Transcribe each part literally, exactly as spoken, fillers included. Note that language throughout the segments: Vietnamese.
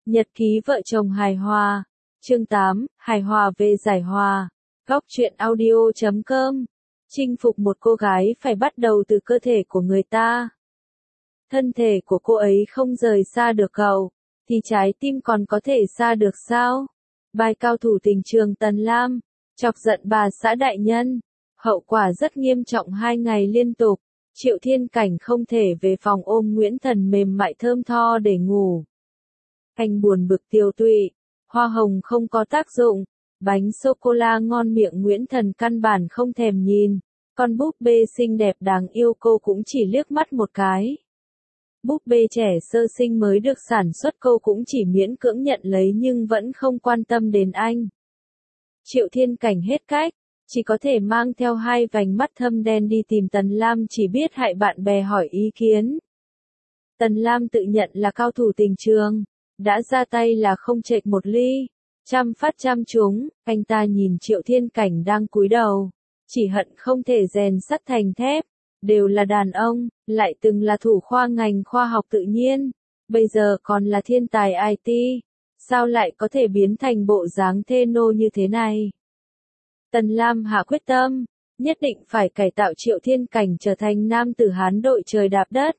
Nhật ký vợ chồng hài hòa. Chương tám, hài hòa về giải hòa. Góc truyện audio chấm com. Chinh phục một cô gái phải bắt đầu từ cơ thể của người ta. Thân thể của cô ấy không rời xa được cậu, thì trái tim còn có thể xa được sao? Bài cao thủ tình trường Tần Lam, chọc giận bà xã đại nhân. Hậu quả rất nghiêm trọng hai ngày liên tục. Triệu Thiên Cảnh không thể về phòng ôm Nguyễn Thần mềm mại thơm tho để ngủ. Anh buồn bực tiêu tụy, hoa hồng không có tác dụng, bánh sô-cô-la ngon miệng Nguyễn Thần căn bản không thèm nhìn, con búp bê xinh đẹp đáng yêu cô cũng chỉ liếc mắt một cái. Búp bê trẻ sơ sinh mới được sản xuất cô cũng chỉ miễn cưỡng nhận lấy nhưng vẫn không quan tâm đến anh. Triệu Thiên Cảnh hết cách, chỉ có thể mang theo hai vành mắt thâm đen đi tìm Tần Lam chỉ biết hại bạn bè hỏi ý kiến. Tần Lam tự nhận là cao thủ tình trường, đã ra tay là không chệch một ly, trăm phát trăm trúng. Anh ta nhìn Triệu Thiên Cảnh đang cúi đầu, chỉ hận không thể rèn sắt thành thép, đều là đàn ông, lại từng là thủ khoa ngành khoa học tự nhiên, bây giờ còn là thiên tài i tê, sao lại có thể biến thành bộ dáng thê nô như thế này? Tần Lam hạ quyết tâm, nhất định phải cải tạo Triệu Thiên Cảnh trở thành nam tử Hán đội trời đạp đất.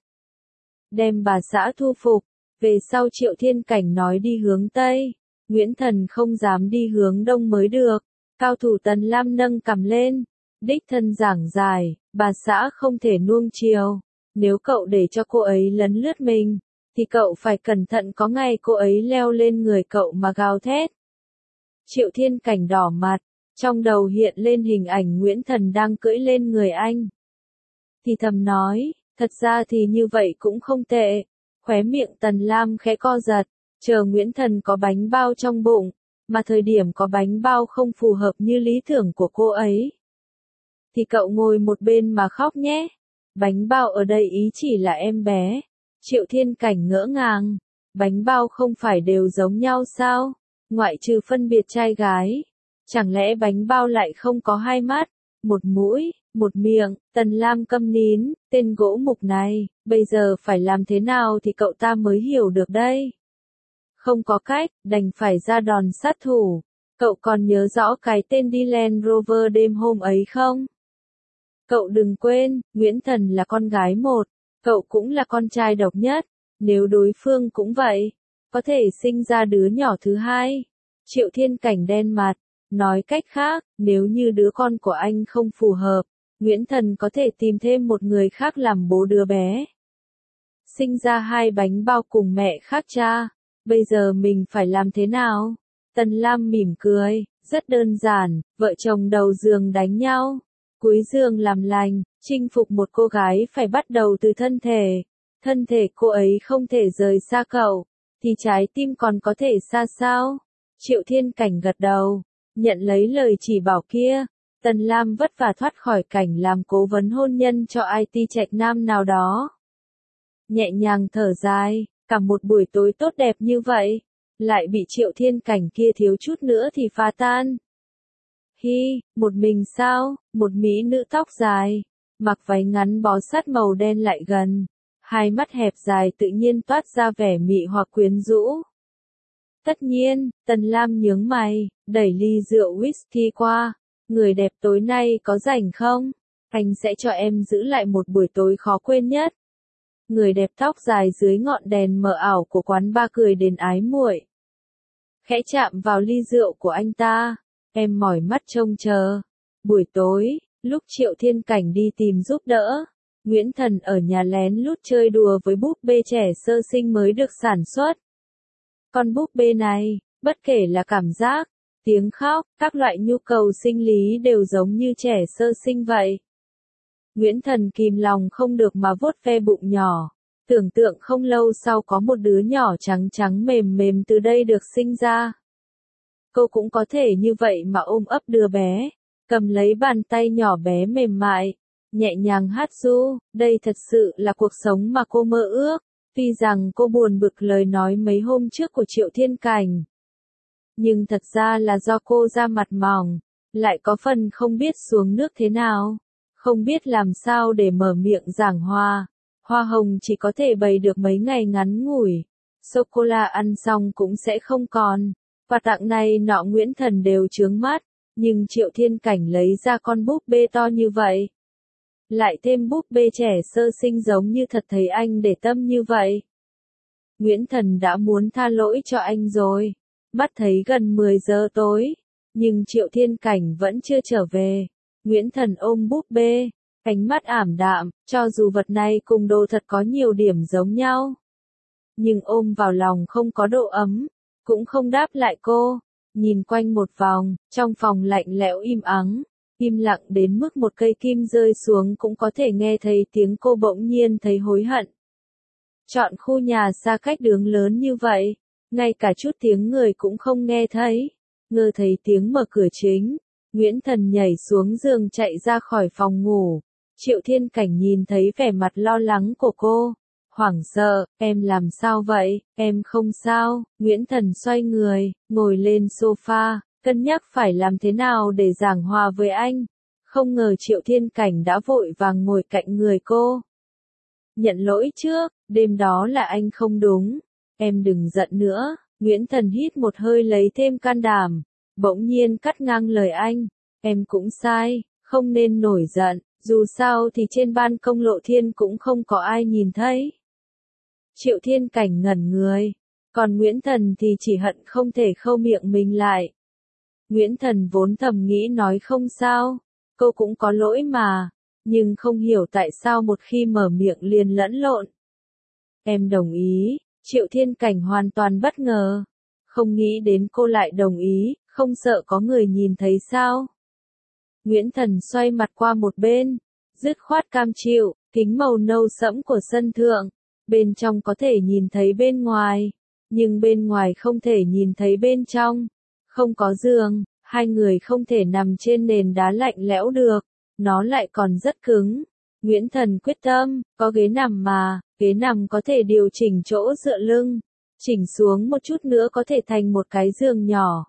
Đem bà xã thu phục, về sau Triệu Thiên Cảnh nói đi hướng Tây, Nguyễn Thần không dám đi hướng Đông mới được. Cao thủ Tần Lam nâng cằm lên, đích thân giảng giải, bà xã không thể nuông chiều, nếu cậu để cho cô ấy lấn lướt mình, thì cậu phải cẩn thận có ngày cô ấy leo lên người cậu mà gào thét. Triệu Thiên Cảnh đỏ mặt, trong đầu hiện lên hình ảnh Nguyễn Thần đang cưỡi lên người anh. Thì thầm nói, thật ra thì như vậy cũng không tệ. Khóe miệng Tần Lam khẽ co giật, chờ Nguyễn Thần có bánh bao trong bụng, mà thời điểm có bánh bao không phù hợp như lý tưởng của cô ấy. Thì cậu ngồi một bên mà khóc nhé. Bánh bao ở đây ý chỉ là em bé. Triệu Thiên Cảnh ngỡ ngàng, bánh bao không phải đều giống nhau sao? Ngoại trừ phân biệt trai gái. Chẳng lẽ bánh bao lại không có hai mắt, một mũi, một miệng? Tần Lam câm nín, tên gỗ mục này, bây giờ phải làm thế nào thì cậu ta mới hiểu được đây? Không có cách, đành phải ra đòn sát thủ. Cậu còn nhớ rõ cái tên đi Land Rover đêm hôm ấy không? Cậu đừng quên, Nguyễn Thần là con gái một, cậu cũng là con trai độc nhất, nếu đối phương cũng vậy, có thể sinh ra đứa nhỏ thứ hai. Triệu Thiên Cảnh đen mặt. Nói cách khác, nếu như đứa con của anh không phù hợp, Nguyễn Thần có thể tìm thêm một người khác làm bố đứa bé. Sinh ra hai bánh bao cùng mẹ khác cha, bây giờ mình phải làm thế nào? Tần Lam mỉm cười, rất đơn giản, vợ chồng đầu giường đánh nhau, cuối giường làm lành, chinh phục một cô gái phải bắt đầu từ thân thể. Thân thể cô ấy không thể rời xa cậu, thì trái tim còn có thể xa sao? Triệu Thiên Cảnh gật đầu. Nhận lấy lời chỉ bảo kia, Tần Lam vất vả thoát khỏi cảnh làm cố vấn hôn nhân cho i tê trạch nam nào đó. Nhẹ nhàng thở dài, cả một buổi tối tốt đẹp như vậy, lại bị Triệu Thiên Cảnh kia thiếu chút nữa thì phá tan. Hi, một mình sao? Một mỹ nữ tóc dài, mặc váy ngắn bó sát màu đen lại gần, hai mắt hẹp dài tự nhiên toát ra vẻ mị hoặc quyến rũ. Tất nhiên, Tần Lam nhướng mày, đẩy ly rượu whisky qua. Người đẹp tối nay có rảnh không? Anh sẽ cho em giữ lại một buổi tối khó quên nhất. Người đẹp tóc dài dưới ngọn đèn mờ ảo của quán ba cười đến ái muội. Khẽ chạm vào ly rượu của anh ta, em mỏi mắt trông chờ. Buổi tối, lúc Triệu Thiên Cảnh đi tìm giúp đỡ, Nguyễn Thần ở nhà lén lút chơi đùa với búp bê trẻ sơ sinh mới được sản xuất. Con búp bê này, bất kể là cảm giác, tiếng khóc, các loại nhu cầu sinh lý đều giống như trẻ sơ sinh vậy. Nguyễn Thần kìm lòng không được mà vuốt ve bụng nhỏ, tưởng tượng không lâu sau có một đứa nhỏ trắng trắng mềm mềm từ đây được sinh ra. Cô cũng có thể như vậy mà ôm ấp đứa bé, cầm lấy bàn tay nhỏ bé mềm mại, nhẹ nhàng hát ru, đây thật sự là cuộc sống mà cô mơ ước. Tuy rằng cô buồn bực lời nói mấy hôm trước của Triệu Thiên Cảnh, nhưng thật ra là do cô da mặt mỏng, lại có phần không biết xuống nước thế nào, không biết làm sao để mở miệng giảng hòa. Hoa hồng chỉ có thể bày được mấy ngày ngắn ngủi, sô-cô-la ăn xong cũng sẽ không còn. Quà tặng này nọ Nguyễn Thần đều chướng mắt, nhưng Triệu Thiên Cảnh lấy ra con búp bê to như vậy. Lại thêm búp bê trẻ sơ sinh giống như thật thấy anh để tâm như vậy. Nguyễn Thần đã muốn tha lỗi cho anh rồi. Mắt thấy gần mười giờ tối, nhưng Triệu Thiên Cảnh vẫn chưa trở về. Nguyễn Thần ôm búp bê, ánh mắt ảm đạm, cho dù vật này cùng đồ thật có nhiều điểm giống nhau. Nhưng ôm vào lòng không có độ ấm, cũng không đáp lại cô. Nhìn quanh một vòng, trong phòng lạnh lẽo im ắng, im lặng đến mức một cây kim rơi xuống cũng có thể nghe thấy tiếng cô bỗng nhiên thấy hối hận. Chọn khu nhà xa cách đường lớn như vậy, ngay cả chút tiếng người cũng không nghe thấy. Ngơ thấy tiếng mở cửa chính, Nguyễn Thần nhảy xuống giường chạy ra khỏi phòng ngủ. Triệu Thiên Cảnh nhìn thấy vẻ mặt lo lắng của cô. Hoảng sợ, em làm sao vậy, em không sao. Nguyễn Thần xoay người, ngồi lên sofa, cân nhắc phải làm thế nào để giảng hòa với anh. Không ngờ Triệu Thiên Cảnh đã vội vàng ngồi cạnh người cô. Nhận lỗi trước, đêm đó là anh không đúng. Em đừng giận nữa. Nguyễn Thần hít một hơi lấy thêm can đảm. Bỗng nhiên cắt ngang lời anh. Em cũng sai, không nên nổi giận. Dù sao thì trên ban công Lộ Thiên cũng không có ai nhìn thấy. Triệu Thiên Cảnh ngẩn người. Còn Nguyễn Thần thì chỉ hận không thể khâu miệng mình lại. Nguyễn Thần vốn thầm nghĩ nói không sao. Cô cũng có lỗi mà. Nhưng không hiểu tại sao một khi mở miệng liền lẫn lộn. Em đồng ý. Triệu Thiên Cảnh hoàn toàn bất ngờ. Không nghĩ đến cô lại đồng ý, không sợ có người nhìn thấy sao. Nguyễn Thần xoay mặt qua một bên, dứt khoát cam chịu, kính màu nâu sẫm của sân thượng. Bên trong có thể nhìn thấy bên ngoài, nhưng bên ngoài không thể nhìn thấy bên trong. Không có giường, hai người không thể nằm trên nền đá lạnh lẽo được, nó lại còn rất cứng. Nguyễn Thần quyết tâm, có ghế nằm mà, ghế nằm có thể điều chỉnh chỗ dựa lưng, chỉnh xuống một chút nữa có thể thành một cái giường nhỏ.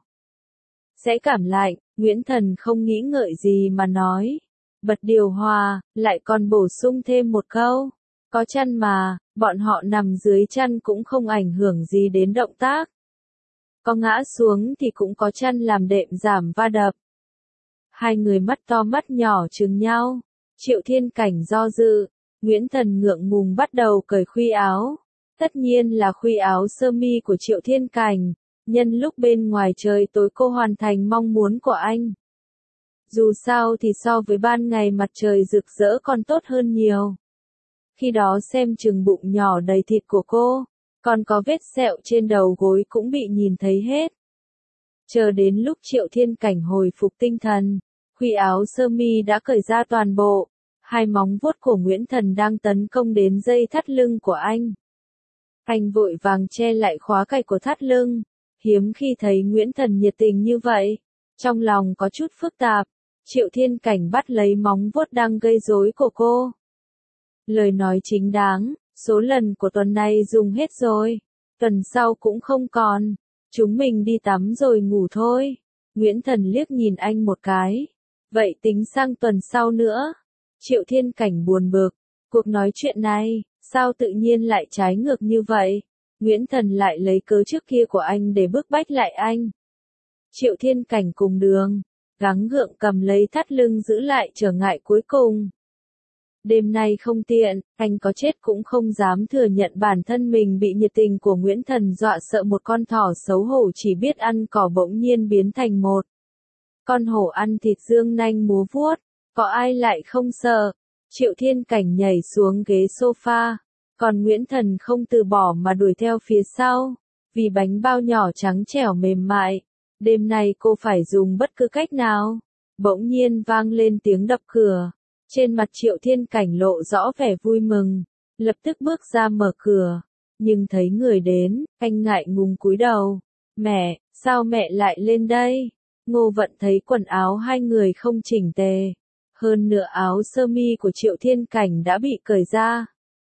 Sẽ cảm lạnh, Nguyễn Thần không nghĩ ngợi gì mà nói. Bật điều hòa, lại còn bổ sung thêm một câu. Có chăn mà, bọn họ nằm dưới chăn cũng không ảnh hưởng gì đến động tác. Có ngã xuống thì cũng có chăn làm đệm giảm va đập. Hai người mắt to mắt nhỏ chừng nhau. Triệu Thiên Cảnh do dự, Nguyễn Thần ngượng ngùng bắt đầu cởi khuy áo. Tất nhiên là khuy áo sơ mi của Triệu Thiên Cảnh, nhân lúc bên ngoài trời tối cô hoàn thành mong muốn của anh. Dù sao thì so với ban ngày mặt trời rực rỡ còn tốt hơn nhiều. Khi đó xem chừng bụng nhỏ đầy thịt của cô, còn có vết sẹo trên đầu gối cũng bị nhìn thấy hết. Chờ đến lúc Triệu Thiên Cảnh hồi phục tinh thần, khuy áo sơ mi đã cởi ra toàn bộ. Hai móng vuốt của Nguyễn Thần đang tấn công đến dây thắt lưng của anh. Anh vội vàng che lại khóa cài của thắt lưng. Hiếm khi thấy Nguyễn Thần nhiệt tình như vậy. Trong lòng có chút phức tạp. Triệu Thiên Cảnh bắt lấy móng vuốt đang gây rối của cô. Lời nói chính đáng, số lần của tuần này dùng hết rồi. Tuần sau cũng không còn. Chúng mình đi tắm rồi ngủ thôi. Nguyễn Thần liếc nhìn anh một cái. Vậy tính sang tuần sau nữa. Triệu Thiên Cảnh buồn bực. Cuộc nói chuyện này, sao tự nhiên lại trái ngược như vậy? Nguyễn Thần lại lấy cớ trước kia của anh để bức bách lại anh. Triệu Thiên Cảnh cùng đường, gắng gượng cầm lấy thắt lưng giữ lại trở ngại cuối cùng. Đêm nay không tiện, anh có chết cũng không dám thừa nhận bản thân mình bị nhiệt tình của Nguyễn Thần dọa sợ. Một con thỏ xấu hổ chỉ biết ăn cỏ bỗng nhiên biến thành một con hổ ăn thịt dương nanh múa vuốt. Có ai lại không sợ? Triệu Thiên Cảnh nhảy xuống ghế sofa, còn Nguyễn Thần không từ bỏ mà đuổi theo phía sau. Vì bánh bao nhỏ trắng trẻo mềm mại, đêm nay cô phải dùng bất cứ cách nào. Bỗng nhiên vang lên tiếng đập cửa. Trên mặt Triệu Thiên Cảnh lộ rõ vẻ vui mừng, lập tức bước ra mở cửa. Nhưng thấy người đến, anh ngại ngùng cúi đầu. Mẹ, sao mẹ lại lên đây? Ngô Vận thấy quần áo hai người không chỉnh tề. Hơn nửa áo sơ mi của Triệu Thiên Cảnh đã bị cởi ra.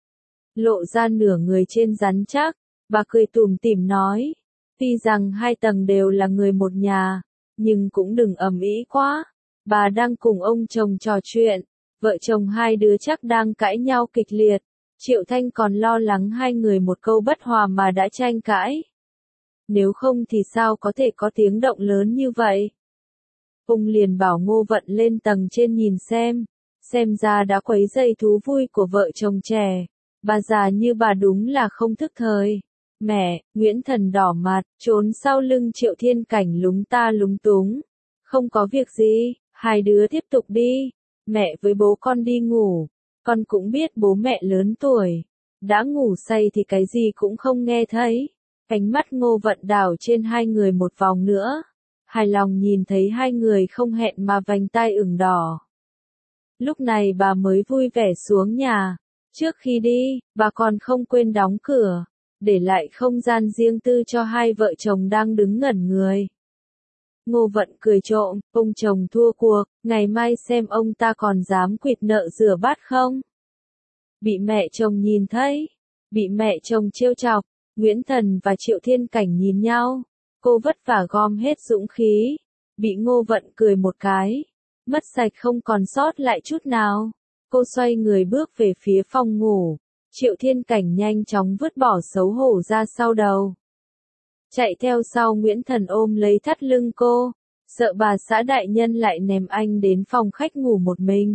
Lộ ra nửa người trên rắn chắc, bà cười tủm tỉm nói. Tuy rằng hai tầng đều là người một nhà, nhưng cũng đừng ầm ĩ quá. Bà đang cùng ông chồng trò chuyện, vợ chồng hai đứa chắc đang cãi nhau kịch liệt. Triệu Thanh còn lo lắng hai người một câu bất hòa mà đã tranh cãi. Nếu không thì sao có thể có tiếng động lớn như vậy? Ông liền bảo Ngô Vận lên tầng trên nhìn xem, xem ra đã quấy rầy thú vui của vợ chồng trẻ. Bà già như bà đúng là không thức thời. Mẹ, Nguyễn Thần đỏ mặt, trốn sau lưng Triệu Thiên Cảnh lúng ta lúng túng. Không có việc gì, hai đứa tiếp tục đi. Mẹ với bố con đi ngủ. Con cũng biết bố mẹ lớn tuổi. Đã ngủ say thì cái gì cũng không nghe thấy. Ánh mắt Ngô Vận đảo trên hai người một vòng nữa. Hài lòng nhìn thấy hai người không hẹn mà vành tai ửng đỏ. Lúc này bà mới vui vẻ xuống nhà. Trước khi đi, bà còn không quên đóng cửa, để lại không gian riêng tư cho hai vợ chồng đang đứng ngẩn người. Ngô Vận cười trộm, ông chồng thua cuộc, ngày mai xem ông ta còn dám quỵt nợ rửa bát không? Bị mẹ chồng nhìn thấy, bị mẹ chồng trêu chọc, Nguyễn Thần và Triệu Thiên Cảnh nhìn nhau, cô vất vả gom hết dũng khí, bị Ngô Vận cười một cái, mất sạch không còn sót lại chút nào. Cô xoay người bước về phía phòng ngủ, Triệu Thiên Cảnh nhanh chóng vứt bỏ xấu hổ ra sau đầu. Chạy theo sau Nguyễn Thần ôm lấy thắt lưng cô, sợ bà xã đại nhân lại ném anh đến phòng khách ngủ một mình.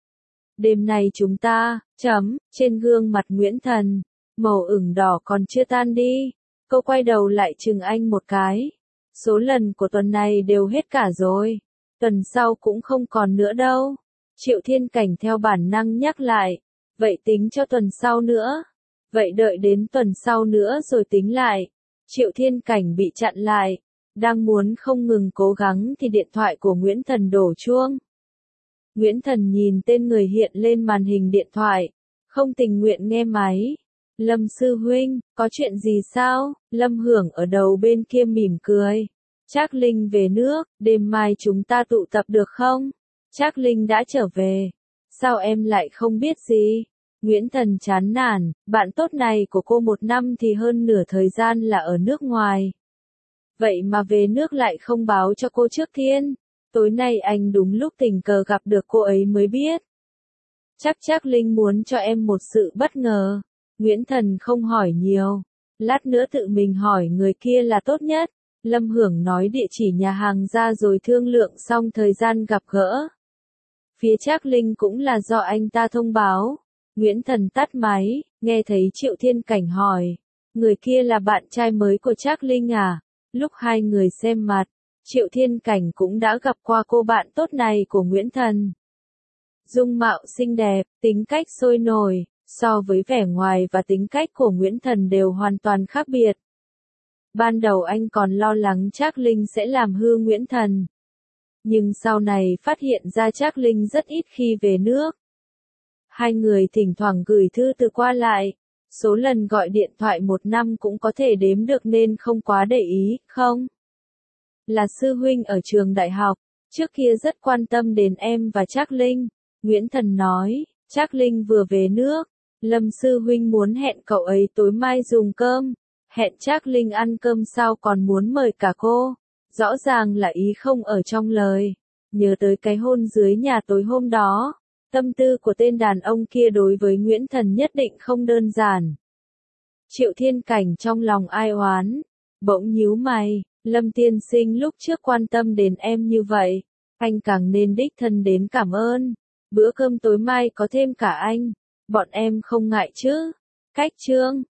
Đêm nay chúng ta, chấm, trên gương mặt Nguyễn Thần, màu ửng đỏ còn chưa tan đi. Cô quay đầu lại chừng anh một cái. Số lần của tuần này đều hết cả rồi. Tuần sau cũng không còn nữa đâu. Triệu Thiên Cảnh theo bản năng nhắc lại. Vậy tính cho tuần sau nữa. Vậy đợi đến tuần sau nữa rồi tính lại. Triệu Thiên Cảnh bị chặn lại. Đang muốn không ngừng cố gắng thì điện thoại của Nguyễn Thần đổ chuông. Nguyễn Thần nhìn tên người hiện lên màn hình điện thoại. Không tình nguyện nghe máy. Lâm sư huynh, có chuyện gì sao? Lâm Hưởng ở đầu bên kia mỉm cười. Trác Linh về nước, đêm mai chúng ta tụ tập được không? Trác Linh đã trở về. Sao em lại không biết gì? Nguyễn Thần chán nản, bạn tốt này của cô một năm thì hơn nửa thời gian là ở nước ngoài. Vậy mà về nước lại không báo cho cô trước tiên. Tối nay anh đúng lúc tình cờ gặp được cô ấy mới biết. Chắc Trác Linh muốn cho em một sự bất ngờ. Nguyễn Thần không hỏi nhiều. Lát nữa tự mình hỏi người kia là tốt nhất. Lâm Hưởng nói địa chỉ nhà hàng ra rồi thương lượng xong thời gian gặp gỡ. Phía Trác Linh cũng là do anh ta thông báo. Nguyễn Thần tắt máy, nghe thấy Triệu Thiên Cảnh hỏi. Người kia là bạn trai mới của Trác Linh à? Lúc hai người xem mặt, Triệu Thiên Cảnh cũng đã gặp qua cô bạn tốt này của Nguyễn Thần. Dung mạo xinh đẹp, tính cách sôi nổi, so với vẻ ngoài và tính cách của Nguyễn Thần đều hoàn toàn khác biệt. Ban đầu anh còn lo lắng Trác Linh sẽ làm hư Nguyễn Thần. Nhưng sau này phát hiện ra Trác Linh rất ít khi về nước. Hai người thỉnh thoảng gửi thư từ qua lại. Số lần gọi điện thoại một năm cũng có thể đếm được nên không quá để ý, không? Là sư huynh ở trường đại học, trước kia rất quan tâm đến em và Trác Linh. Nguyễn Thần nói, Trác Linh vừa về nước, Lâm sư huynh muốn hẹn cậu ấy tối mai dùng cơm. Hẹn Trác Linh ăn cơm sao còn muốn mời cả cô. Rõ ràng là ý không ở trong lời. Nhớ tới cái hôn dưới nhà tối hôm đó. Tâm tư của tên đàn ông kia đối với Nguyễn Thần nhất định không đơn giản. Triệu Thiên Cảnh trong lòng ai oán. Bỗng nhíu mày. Lâm tiên sinh lúc trước quan tâm đến em như vậy. Anh càng nên đích thân đến cảm ơn. Bữa cơm tối mai có thêm cả anh. Bọn em không ngại chứ. Cách chương.